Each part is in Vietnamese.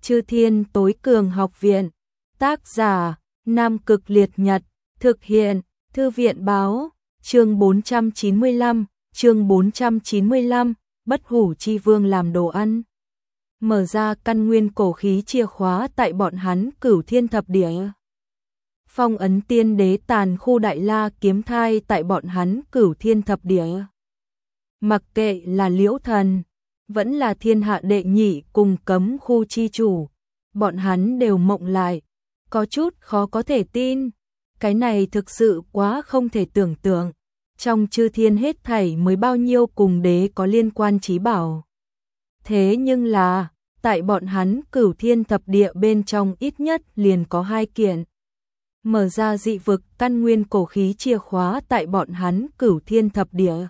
Chư Thiên Tối Cường Học Viện. Tác giả: Nam Cực Liệt Nhật. Thực hiện: Thư viện báo. Chương 495, Bất Hủ Chi Vương làm đồ ăn. Mở ra căn nguyên cổ khí chìa khóa tại bọn hắn Cửu Thiên Thập Địa. Phong ấn tiên đế tàn khu Đại La Kiếm Thai tại bọn hắn Cửu Thiên Thập Địa. Mặc kệ là Liễu Thần, vẫn là thiên hạ đệ nhị cùng cấm khu chi chủ, bọn hắn đều mộng lại, có chút khó có thể tin. Cái này thực sự quá không thể tưởng tượng. Trong chư thiên hết thảy mới bao nhiêu cùng đế có liên quan chí bảo. Thế nhưng là, tại bọn hắn Cửu Thiên Thập Địa bên trong ít nhất liền có 2 kiện. Mở ra dị vực căn nguyên cổ khí chìa khóa tại bọn hắn Cửu Thiên Thập Địa.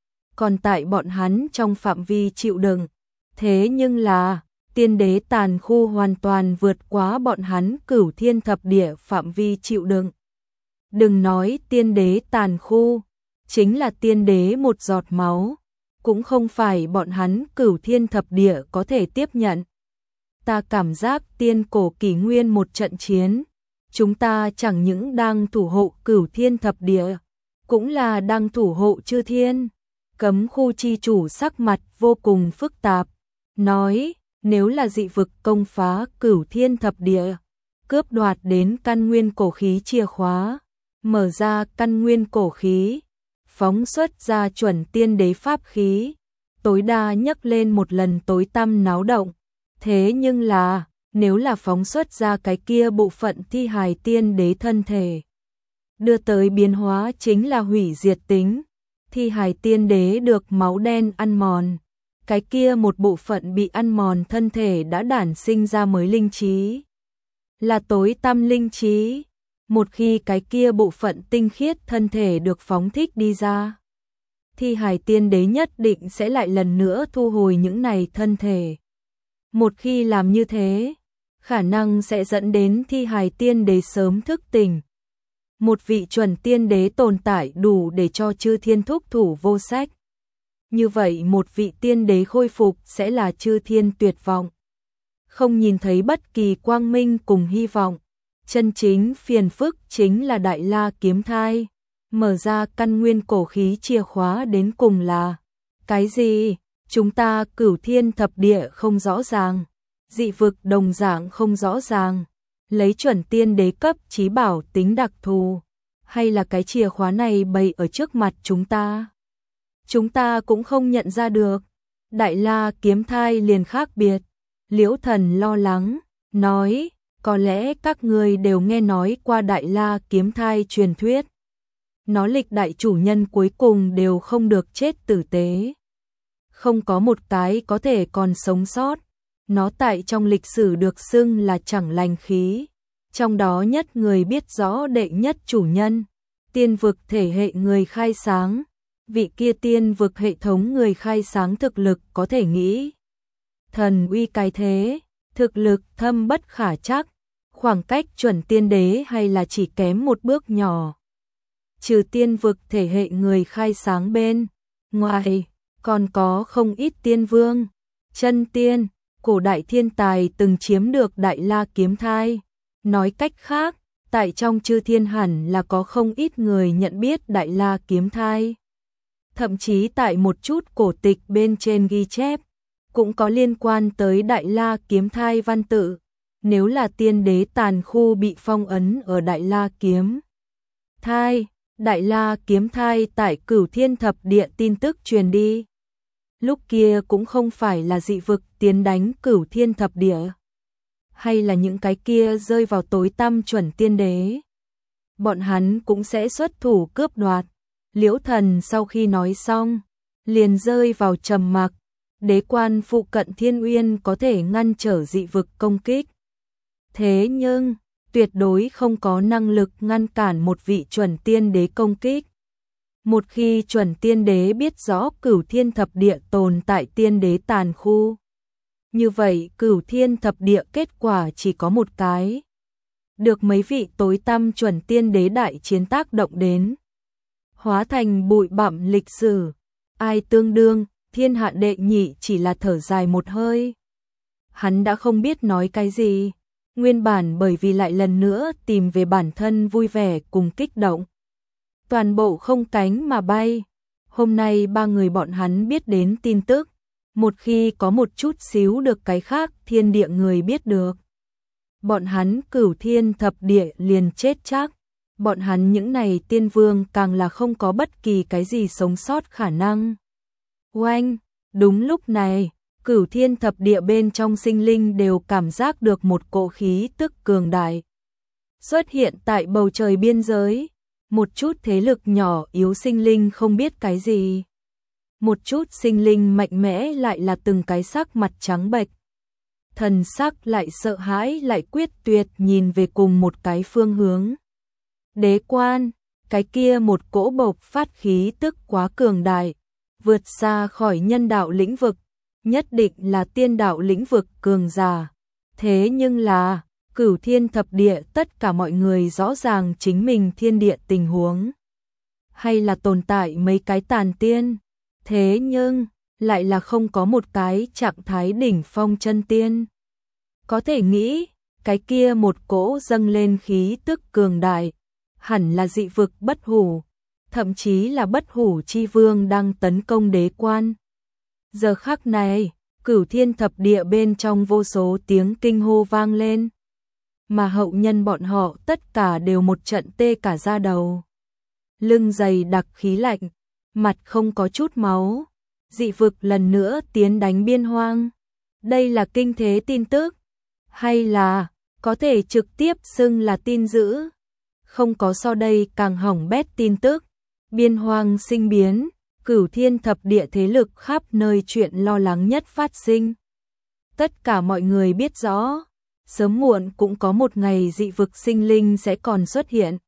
Còn tại bọn hắn trong phạm vi chịu đựng. Thế nhưng là, tiên đế tàn khu hoàn toàn vượt quá bọn hắn Cửu Thiên Thập Địa phạm vi chịu đựng. Đừng nói tiên đế tàn khu, chính là tiên đế một giọt máu, cũng không phải bọn hắn Cửu Thiên Thập Địa có thể tiếp nhận. Ta cảm giác tiên cổ kỷ nguyên một trận chiến, chúng ta chẳng những đang thủ hộ Cửu Thiên Thập Địa, cũng là đang thủ hộ chư thiên. Cấm khu chi chủ sắc mặt vô cùng phức tạp, nói nếu là dị vực công phá Cửu Thiên Thập Địa, cướp đoạt đến căn nguyên cổ khí chìa khóa, mở ra căn nguyên cổ khí, phóng xuất ra chuẩn tiên đế pháp khí, tối đa nhấc lên một lần tối tăm náo động. Thế nhưng là, nếu là phóng xuất ra cái kia bộ phận thi hài tiên đế thân thể, đưa tới biến hóa chính là hủy diệt tính. Thi hài tiên đế được máu đen ăn mòn, cái kia một bộ phận bị ăn mòn thân thể đã đản sinh ra mới linh trí, là tối tăm linh trí. Một khi cái kia bộ phận tinh khiết thân thể được phóng thích đi ra, thi hài tiên đế nhất định sẽ lại lần nữa thu hồi những này thân thể. Một khi làm như thế, khả năng sẽ dẫn đến thi hài tiên đế sớm thức tỉnh. Một vị chuẩn tiên đế tồn tại đủ để cho chư thiên thúc thủ vô sách. Như vậy một vị tiên đế khôi phục sẽ là chư thiên tuyệt vọng. Không nhìn thấy bất kỳ quang minh cùng hy vọng. Chân chính phiền phức chính là Đại La Kiếm Thai. Mở ra căn nguyên cổ khí chìa khóa đến cùng là cái gì? Chúng ta Cửu Thiên Thập Địa không rõ ràng. Dị vực đồng dạng không rõ ràng. Lấy chuẩn tiên đế cấp chí bảo tính đặc thù, hay là cái chìa khóa này bày ở trước mặt chúng ta cũng không nhận ra được. Đại La Kiếm Thai liền khác biệt. Liễu Thần lo lắng, nói, có lẽ các ngươi đều nghe nói qua Đại La Kiếm Thai truyền thuyết. Nó lịch đại chủ nhân cuối cùng đều không được chết tử tế. Không có một cái có thể còn sống sót. Nó tại trong lịch sử được xưng là chẳng lành khí. Trong đó nhất người biết rõ đệ nhất chủ nhân, tiên vực thể hệ người khai sáng. Vị kia tiên vực hệ thống người khai sáng thực lực có thể nghĩ. Thần uy cái thế, thực lực thâm bất khả trắc, khoảng cách chuẩn tiên đế hay là chỉ kém một bước nhỏ. Trừ tiên vực thể hệ người khai sáng bên ngoài, còn có không ít tiên vương, chân tiên, cổ đại thiên tài từng chiếm được Đại La Kiếm Thai. Nói cách khác, tại trong chư thiên hẳn là có không ít người nhận biết Đại La Kiếm Thai. Thậm chí tại một chút cổ tịch bên trên ghi chép, cũng có liên quan tới Đại La Kiếm Thai văn tự. Nếu là tiên đế tàn khu bị phong ấn ở Đại La Kiếm Thai, Đại La Kiếm Thai tại Cửu Thiên Thập Địa tin tức truyền đi. Lúc kia cũng không phải là dị vực tiến đánh Cửu Thiên Thập Địa, hay là những cái kia rơi vào tối tăm chuẩn tiên đế. Bọn hắn cũng sẽ xuất thủ cướp đoạt. Liễu Thần sau khi nói xong, liền rơi vào trầm mặc. Đế quan phụ cận Thiên Uyên có thể ngăn trở dị vực công kích. Thế nhưng, tuyệt đối không có năng lực ngăn cản một vị chuẩn tiên đế công kích. Một khi chuẩn tiên đế biết rõ Cửu Thiên Thập Địa tồn tại tiên đế tàn khu, như vậy Cửu Thiên Thập Địa kết quả chỉ có một cái. Được mấy vị tối tăm chuẩn tiên đế đại chiến tác động đến, hóa thành bụi bặm lịch sử. Ai tương đương, thiên hạ đệ nhị chỉ là thở dài một hơi. hắn đã không biết nói cái gì. Nguyên bản bởi vì lại lần nữa tìm về bản thân vui vẻ cùng kích động. Toàn bộ không cánh mà bay. Hôm nay ba người bọn hắn biết đến tin tức. Một khi có một chút xíu được cái khác thiên địa người biết được. Bọn hắn Cửu Thiên Thập Địa liền chết chắc. Bọn hắn những này tiên vương càng là không có bất kỳ cái gì sống sót khả năng. Oanh, đúng lúc này, Cửu Thiên Thập Địa bên trong sinh linh đều cảm giác được một cỗ khí tức cường đại. Xuất hiện tại bầu trời biên giới, một chút thế lực nhỏ yếu sinh linh không biết cái gì. Một chút sinh linh mạnh mẽ lại là từng cái sắc mặt trắng bệch. Thần sắc lại sợ hãi lại quyết tuyệt nhìn về cùng một cái phương hướng. Đế quan, cái kia một cỗ bộc phát khí tức quá cường đại, vượt xa khỏi nhân đạo lĩnh vực, nhất định là tiên đạo lĩnh vực cường giả. Thế nhưng là, Cửu Thiên Thập Địa tất cả mọi người rõ ràng chính mình thiên địa tình huống. Hay là tồn tại mấy cái tàn tiên, thế nhưng, lại là không có một cái trạng thái đỉnh phong chân tiên. Có thể nghĩ, cái kia một cỗ dâng lên khí tức cường đại, hẳn là dị vực bất hủ, thậm chí là bất hủ chi vương đang tấn công đế quan. Giờ khắc này, Cửu Thiên Thập Địa bên trong vô số tiếng kinh hô vang lên, mà hậu nhân bọn họ tất cả đều một trận tê cả da đầu. Lưng dày đặc khí lạnh, mặt không có chút máu, dị vực lần nữa tiến đánh biên hoang. Đây là kinh thế tin tức, hay là có thể trực tiếp xưng là tin dữ? Không có so đây càng hỏng bét tin tức. Biên hoang sinh biến, Cửu Thiên Thập Địa thế lực khắp nơi chuyện lo lắng nhất phát sinh. Tất cả mọi người biết rõ, sớm muộn cũng có một ngày dị vực sinh linh sẽ còn xuất hiện.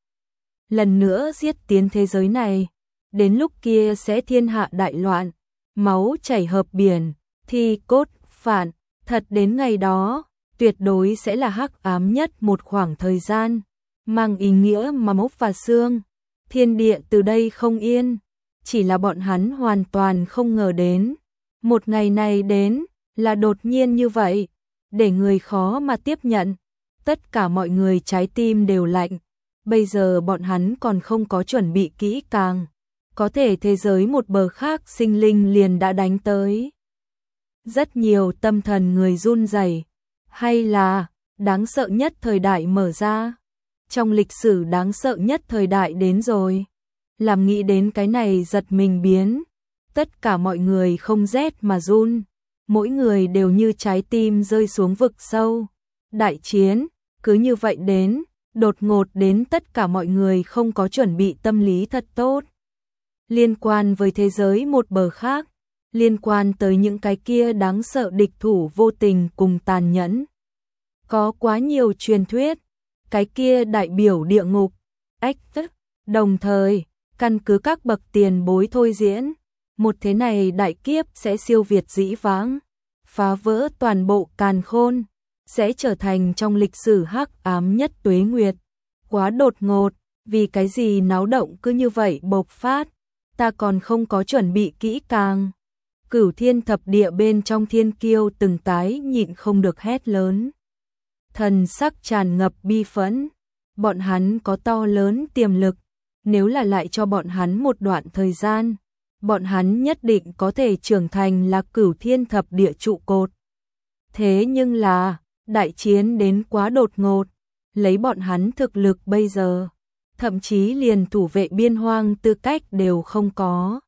Lần nữa giết tiến thế giới này, đến lúc kia sẽ thiên hạ đại loạn, máu chảy hợp biển, thi cốt phản, thật đến ngày đó, tuyệt đối sẽ là hắc ám nhất một khoảng thời gian, mang ý nghĩa mà mốc và xương. Thiên địa từ đây không yên, chỉ là bọn hắn hoàn toàn không ngờ đến. Một ngày này đến, là đột nhiên như vậy, để người khó mà tiếp nhận. Tất cả mọi người trái tim đều lạnh, bây giờ bọn hắn còn không có chuẩn bị kỹ càng. Có thể thế giới một bờ khác sinh linh liền đã đánh tới. Rất nhiều tâm thần người run rẩy, hay là đáng sợ nhất thời đại mở ra. Trong lịch sử đáng sợ nhất thời đại đến rồi. Làm nghĩ đến cái này giật mình biến. Tất cả mọi người không rét mà run. Mỗi người đều như trái tim rơi xuống vực sâu. Đại chiến, cứ như vậy đến, đột ngột đến tất cả mọi người không có chuẩn bị tâm lý thật tốt. Liên quan với thế giới một bờ khác, liên quan tới những cái kia đáng sợ địch thủ vô tình cùng tàn nhẫn. Có quá nhiều truyền thuyết, cái kia đại biểu địa ngục, ách tức, đồng thời, căn cứ các bậc tiền bối thôi diễn, một thế này đại kiếp sẽ siêu việt dĩ vãng, phá vỡ toàn bộ càn khôn, sẽ trở thành trong lịch sử hắc ám nhất tuế nguyệt. Quá đột ngột, vì cái gì náo động cứ như vậy bộc phát, ta còn không có chuẩn bị kỹ càng. Cửu Thiên Thập Địa bên trong thiên kiêu từng tái nhịn không được hét lớn. Thần sắc tràn ngập bi phẫn, bọn hắn có to lớn tiềm lực, nếu là lại cho bọn hắn một đoạn thời gian, bọn hắn nhất định có thể trưởng thành là Cửu Thiên Thập Địa trụ cột. Thế nhưng là, đại chiến đến quá đột ngột, lấy bọn hắn thực lực bây giờ, thậm chí liền thủ vệ biên hoang tư cách đều không có.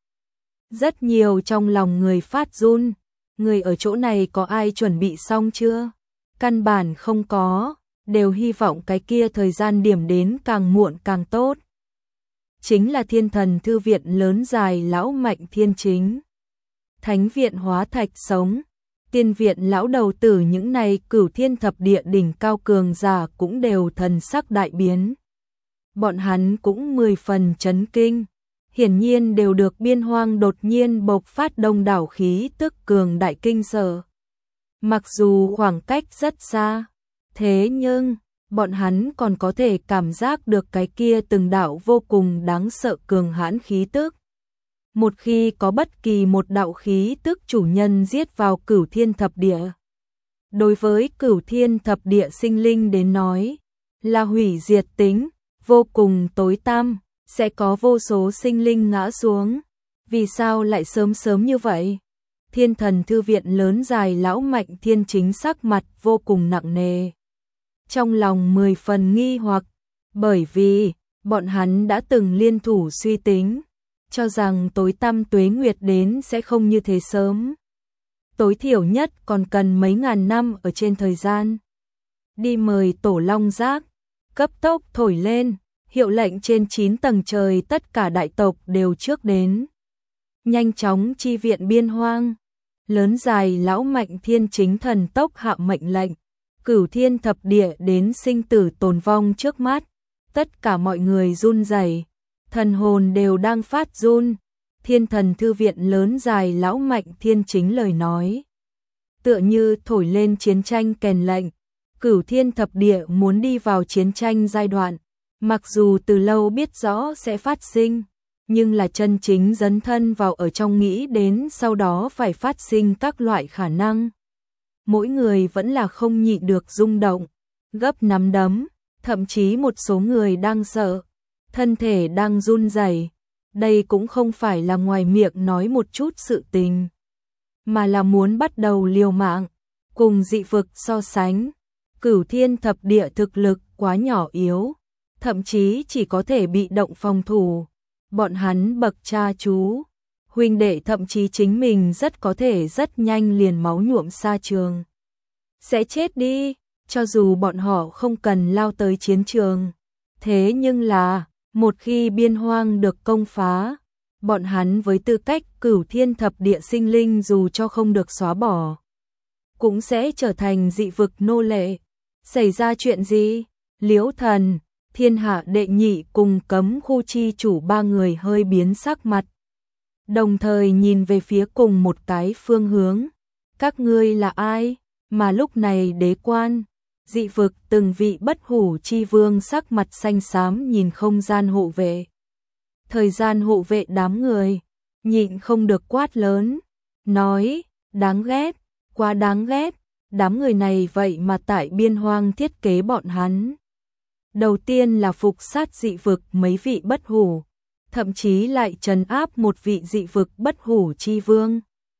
Rất nhiều trong lòng người phát run, người ở chỗ này có ai chuẩn bị xong chưa? Căn bản không có, đều hy vọng cái kia thời gian điểm đến càng muộn càng tốt. Chính là Thiên Thần Thư Viện lớn dài lão Mạnh Thiên Chính. Thánh viện Hóa Thạch sống, Tiên viện lão đầu tử những này Cửu Thiên Thập Địa đỉnh cao cường giả cũng đều thần sắc đại biến. Bọn hắn cũng 10 phần chấn kinh, hiển nhiên đều được biên hoang đột nhiên bộc phát đông đảo khí tức cường đại kinh sợ. Mặc dù khoảng cách rất xa, thế nhưng bọn hắn còn có thể cảm giác được cái kia từng đạo vô cùng đáng sợ cường hãn khí tức. Một khi có bất kỳ một đạo khí tức chủ nhân giết vào Cửu Thiên Thập Địa, đối với Cửu Thiên Thập Địa sinh linh đến nói, là hủy diệt tính, vô cùng tối tăm, sẽ có vô số sinh linh ngã xuống. Vì sao lại sớm sớm như vậy? Thiên Thần Thư Viện lớn dài lão Mạnh Thiên Chính sắc mặt vô cùng nặng nề. Trong lòng 10 phần nghi hoặc, bởi vì bọn hắn đã từng liên thủ suy tính, cho rằng tối tăm tuế nguyệt đến sẽ không như thế sớm. Tối thiểu nhất còn cần mấy ngàn năm ở trên thời gian. Đi mời Tổ Long Giác, cấp tốc thổi lên, hiệu lệnh trên 9 tầng trời tất cả đại tộc đều trước đến. Nhanh chóng chi viện biên hoang, lớn dài lão Mạnh Thiên Chính thần tốc hạ mệnh lệnh, Cửu Thiên Thập Địa đến sinh tử tồn vong trước mắt, tất cả mọi người run rẩy, thần hồn đều đang phát run. Thiên Thần Thư Viện lớn dài lão Mạnh Thiên Chính lời nói, tựa như thổi lên chiến tranh kèn lệnh. Cửu Thiên Thập Địa muốn đi vào chiến tranh giai đoạn, mặc dù từ lâu biết rõ sẽ phát sinh, nhưng là chân chính dấn thân vào ở trong nghĩ đến sau đó phải phát sinh các loại khả năng. Mỗi người vẫn là không nhịn được rung động, gấp nắm đấm, thậm chí một số người đang sợ, thân thể đang run rẩy. Đây cũng không phải là ngoài miệng nói một chút sự tình, mà là muốn bắt đầu liều mạng, cùng dị vực so sánh. Cửu Thiên Thập Địa thực lực quá nhỏ yếu, thậm chí chỉ có thể bị động phòng thủ. Bọn hắn bậc cha chú, huynh đệ thậm chí chính mình rất có thể rất nhanh liền máu nhuộm sa trường. Sẽ chết đi, cho dù bọn họ không cần lao tới chiến trường. Thế nhưng là, một khi biên hoang được công phá, bọn hắn với tư cách Cửu Thiên Thập Địa sinh linh dù cho không được xóa bỏ, cũng sẽ trở thành dị vực nô lệ. Xảy ra chuyện gì? Liễu Thần, Thiên Hạ Đệ Nhị cùng Cấm Khu chi chủ ba người hơi biến sắc mặt, đồng thời nhìn về phía cùng một cái phương hướng. Các ngươi là ai? Mà lúc này Đế Quan, dị vực từng vị bất hủ chi vương sắc mặt xanh xám nhìn không gian hộ vệ. Thời gian hộ vệ đám người, nhịn không được quát lớn, nói, đáng ghét, quá đáng ghét, đám người này vậy mà tại biên hoang thiết kế bọn hắn. Đầu tiên là phục sát dị vực mấy vị bất hủ, thậm chí lại trấn áp một vị dị vực bất hủ chi vương.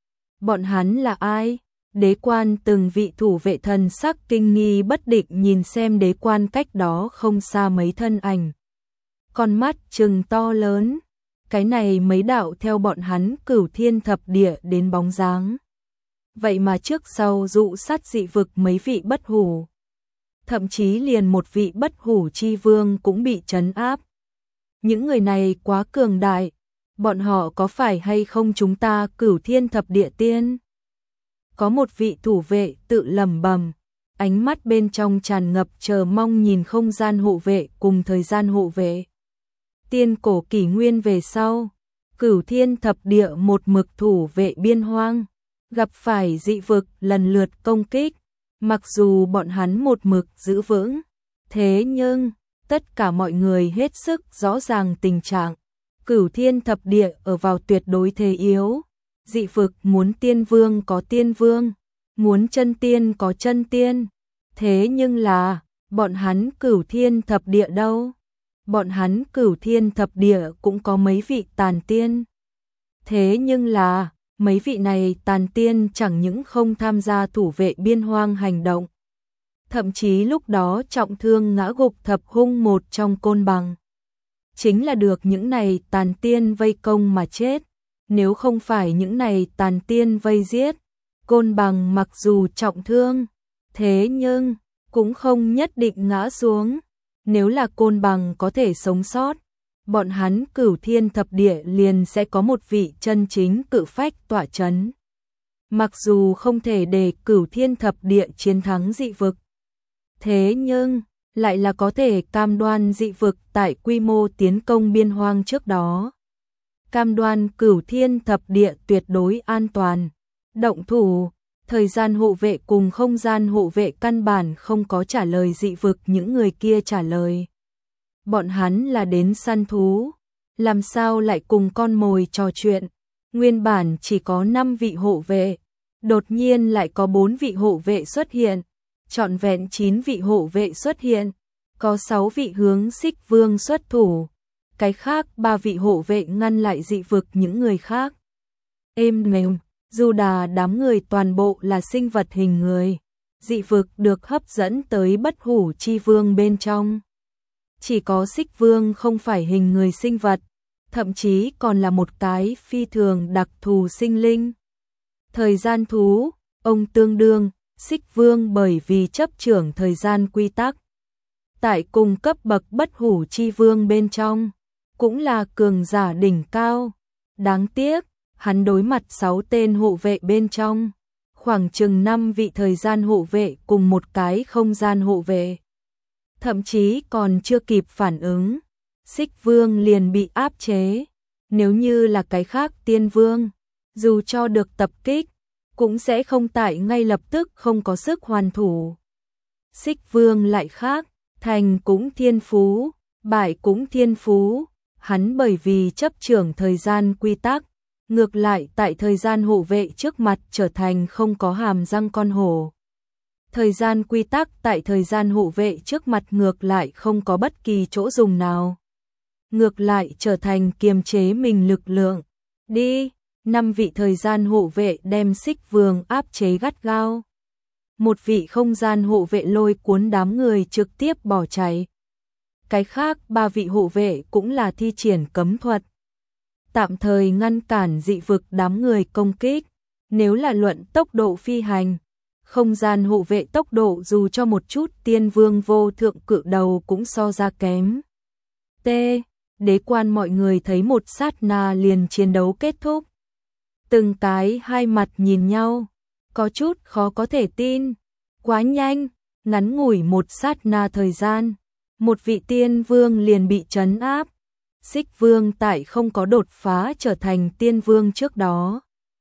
Bọn hắn là ai? Đế Quan từng vị thủ vệ thần sắc kinh nghi bất định nhìn xem Đế Quan cách đó không xa mấy thân ảnh. Con mắt trừng to lớn, cái này mấy đạo theo bọn hắn Cửu Thiên Thập Địa đến bóng dáng. Vậy mà trước sau dụ sát dị vực mấy vị bất hủ. Thậm chí liền một vị bất hủ chi vương cũng bị trấn áp. Những người này quá cường đại, bọn họ có phải hay không chúng ta Cửu Thiên Thập Địa tiên? Có một vị thủ vệ tự lẩm bẩm, ánh mắt bên trong tràn ngập chờ mong nhìn không gian hộ vệ cùng thời gian hộ vệ. Tiên cổ kỷ nguyên về sau, Cửu Thiên Thập Địa một mực thủ vệ biên hoang, gặp phải dị vực lần lượt công kích, mặc dù bọn hắn một mực giữ vững, thế nhưng tất cả mọi người hết sức rõ ràng tình trạng. Cửu Thiên Thập Địa ở vào tuyệt đối thế yếu, dị vực muốn tiên vương có tiên vương, muốn chân tiên có chân tiên, thế nhưng là bọn hắn Cửu Thiên Thập Địa đâu? Bọn hắn Cửu Thiên Thập Địa cũng có mấy vị tàn tiên, thế nhưng là mấy vị này tàn tiên chẳng những không tham gia thủ vệ biên hoang hành động, thậm chí lúc đó trọng thương ngã gục thập hung một trong Côn Bằng. Chính là được những này tàn tiên vây công mà chết. Nếu không phải những này tàn tiên vây giết, Côn Bằng mặc dù trọng thương, thế nhưng cũng không nhất định ngã xuống. Nếu là Côn Bằng có thể sống sót, bọn hắn Cửu Thiên Thập Địa liền sẽ có một vị chân chính cự phách tỏa chấn. Mặc dù không thể để Cửu Thiên Thập Địa chiến thắng dị vực, thế nhưng lại là có thể cam đoan dị vực tại quy mô tiến công biên hoang trước đó. Cam đoan Cửu Thiên Thập Địa tuyệt đối an toàn. Động thủ, thời gian hộ vệ cùng không gian hộ vệ căn bản không có trả lời dị vực những người kia trả lời. Bọn hắn là đến săn thú, làm sao lại cùng con mồi trò chuyện. Nguyên bản chỉ có 5 vị hộ vệ, Đột nhiên lại có 4 vị hộ vệ xuất hiện, trọn vẹn 9 vị hộ vệ xuất hiện, có 6 vị hướng Xích Vương xuất thủ, cái khác 3 vị hộ vệ ngăn lại dị vực những người khác. Êm mềm, dù đà đám người toàn bộ là sinh vật hình người, dị vực được hấp dẫn tới Bất Hủ Chi Vương bên trong. Chỉ có Xích Vương không phải hình người sinh vật, thậm chí còn là một cái phi thường đặc thù sinh linh. Thời gian thú, ông tương đương, Xích Vương bởi vì chấp trưởng thời gian quy tắc. Tại cùng cấp bậc Bất Hủ Chi Vương bên trong, cũng là cường giả đỉnh cao. Đáng tiếc, hắn đối mặt 6 tên hộ vệ bên trong, khoảng chừng 5 vị thời gian hộ vệ cùng một cái không gian hộ vệ. Thậm chí còn chưa kịp phản ứng, Xích Vương liền bị áp chế. Nếu như là cái khác Tiên Vương, dù cho được tập kích, cũng sẽ không tại ngay lập tức không có sức hoàn thủ. Xích Vương lại khác, thành cũng thiên phú, bại cũng thiên phú, hắn bởi vì chấp trưởng thời gian quy tắc, ngược lại tại thời gian hộ vệ trước mặt trở thành không có hàm răng con hổ. Thời gian quy tắc tại thời gian hộ vệ trước mặt ngược lại không có bất kỳ chỗ dùng nào. Ngược lại trở thành kiềm chế mình lực lượng. Đi, 5 vị thời gian hộ vệ đem Xích Vương áp chế gắt gao. Một vị không gian hộ vệ lôi cuốn đám người trực tiếp bỏ chạy. Cái khác 3 vị hộ vệ cũng là thi triển cấm thuật, tạm thời ngăn cản dị vực đám người công kích. Nếu là luận tốc độ phi hành, không gian hộ vệ tốc độ dù cho một chút Tiên Vương vô thượng cự đầu cũng so ra kém. T. Đế Quan mọi người thấy một sát na liền chiến đấu kết thúc. Từng cái hai mặt nhìn nhau, có chút khó có thể tin. Quá nhanh, ngắn ngủi một sát na thời gian, một vị Tiên Vương liền bị trấn áp. Xích Vương tại không có đột phá trở thành Tiên Vương trước đó,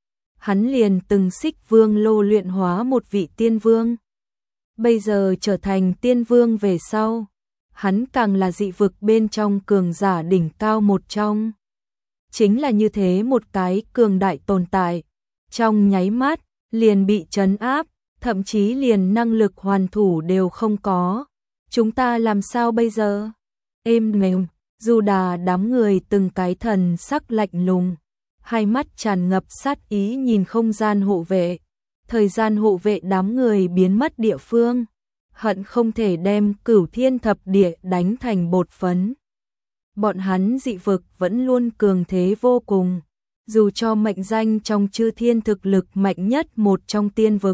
hắn liền từng Xích Vương lô luyện hóa một vị Tiên Vương. Bây giờ trở thành Tiên Vương về sau, hắn càng là dị vực bên trong cường giả đỉnh cao một trong. Chính là như thế một cái cường đại tồn tại, trong nháy mắt liền bị trấn áp, thậm chí liền năng lực hoàn thủ đều không có. Chúng ta làm sao bây giờ? Êm mềm, dù đà đám người từng cái thần sắc lạnh lùng, hai mắt tràn ngập sát ý nhìn không gian hộ vệ. Thời gian hộ vệ đám người biến mất địa phương, hận không thể đem Cửu Thiên Thập Địa đánh thành bột phấn. Bọn hắn dị vực vẫn luôn cường thế vô cùng, dù cho mệnh danh trong chư thiên thực lực mạnh nhất một trong tiên vực.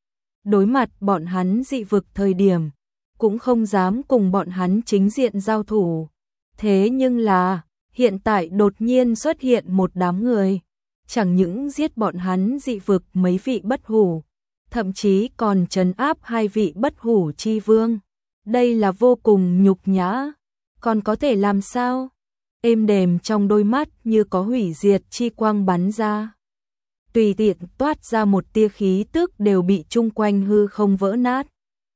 Đối mặt bọn hắn dị vực thời điểm, cũng không dám cùng bọn hắn chính diện giao thủ. Thế nhưng là, hiện tại đột nhiên xuất hiện một đám người, chẳng những giết bọn hắn dị vực mấy vị bất hủ, thậm chí còn trấn áp 2 vị Bất Hủ Chi Vương. Đây là vô cùng nhục nhã, còn có thể làm sao? Êm đềm trong đôi mắt như có hủy diệt chi quang bắn ra. Tùy tiện toát ra một tia khí tức đều bị chung quanh hư không vỡ nát.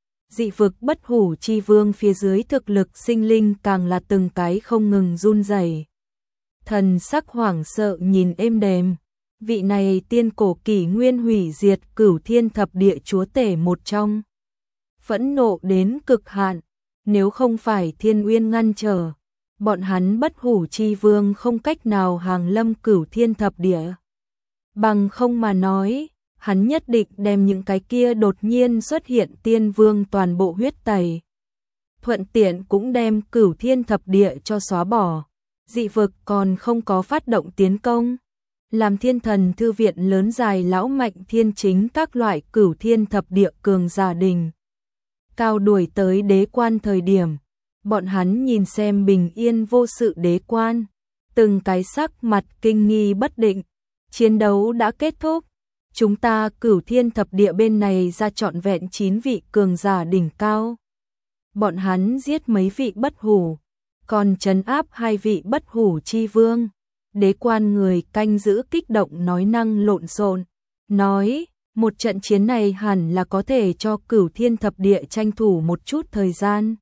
Dị vực Bất Hủ Chi Vương phía dưới thực lực sinh linh càng là từng cái không ngừng run rẩy. Thần sắc hoảng sợ nhìn êm đềm. Vị này tiên cổ kỷ nguyên hủy diệt Cửu Thiên Thập Địa chúa tể một trong. Phẫn nộ đến cực hạn, nếu không phải Thiên Uyên ngăn trở, bọn hắn Bất Hủ Chi Vương không cách nào hàng lâm Cửu Thiên Thập Địa. Bằng không mà nói, hắn nhất định đem những cái kia đột nhiên xuất hiện Tiên Vương toàn bộ huyết tẩy. Thuận tiện cũng đem Cửu Thiên Thập Địa cho xóa bỏ. Dị vực còn không có phát động tiến công. Làm Thiên Thần Thư viện lớn dài lão mạnh thiên chính các loại Cửu Thiên Thập Địa cường giả đình cao đuổi tới Đế Quan thời điểm, bọn hắn nhìn xem bình yên vô sự Đế Quan, từng cái sắc mặt kinh nghi bất định. Chiến đấu đã kết thúc, chúng ta Cửu Thiên Thập Địa bên này ra trọn vẹn 9 vị cường giả đỉnh cao. Bọn hắn giết mấy vị bất hủ, còn trấn áp 2 vị Bất Hủ Chi Vương. Đế Quan người canh giữ kích động nói năng lộn xộn, nói, một trận chiến này hẳn là có thể cho Cửu Thiên Thập Địa tranh thủ một chút thời gian.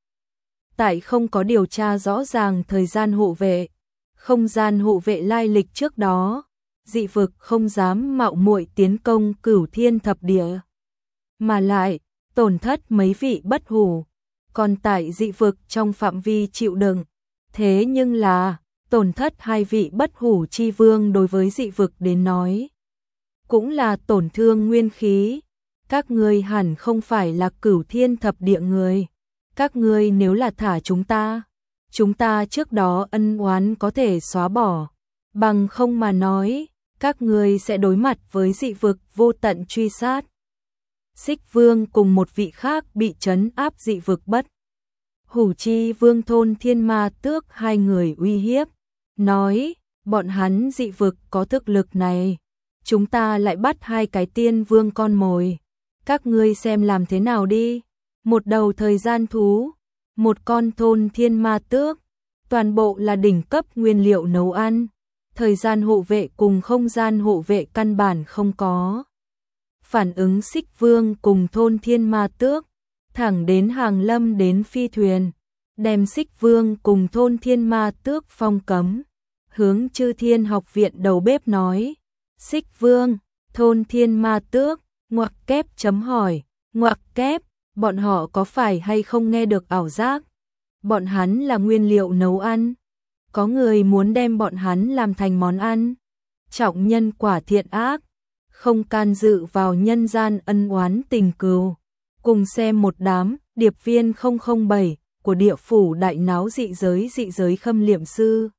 Tại không có điều tra rõ ràng thời gian hộ vệ, không gian hộ vệ lai lịch trước đó, dị vực không dám mạo muội tiến công Cửu Thiên thập địa, mà lại tổn thất mấy vị bất hủ, còn tại dị vực trong phạm vi chịu đựng. Thế nhưng là tổn thất hai vị bất hủ chi vương đối với dị vực đến nói cũng là tổn thương nguyên khí. Các ngươi hẳn không phải là Cửu Thiên thập địa người. Các ngươi nếu là thả chúng ta trước đó ân oán có thể xóa bỏ, bằng không mà nói, các ngươi sẽ đối mặt với dị vực vô tận truy sát. Xích Vương cùng một vị khác bị trấn áp dị vực bất hủ chi vương Thôn Thiên Ma Tước hai người uy hiếp, nói, bọn hắn dị vực có thực lực này, chúng ta lại bắt hai cái tiên vương con mồi, các ngươi xem làm thế nào đi. Một đầu thời gian thú, một con Thôn Thiên Ma Tước, toàn bộ là đỉnh cấp nguyên liệu nấu ăn, thời gian hộ vệ cùng không gian hộ vệ căn bản không có. Phản ứng Xích Vương cùng Thôn Thiên Ma Tước, thẳng đến Hàng Lâm đến phi thuyền, đem Xích Vương cùng Thôn Thiên Ma Tước phong cấm, hướng Chư Thiên học viện đầu bếp nói, Xích Vương, Thôn Thiên Ma Tước, ngoặc kép chấm hỏi, ngoặc kép, bọn họ có phải hay không nghe được ảo giác? Bọn hắn là nguyên liệu nấu ăn, có người muốn đem bọn hắn làm thành món ăn, trọng nhân quả thiện ác, không can dự vào nhân gian ân oán tình cừu. Cùng xem một đám điệp viên 007 của địa phủ đại náo dị giới khâm liệm sư.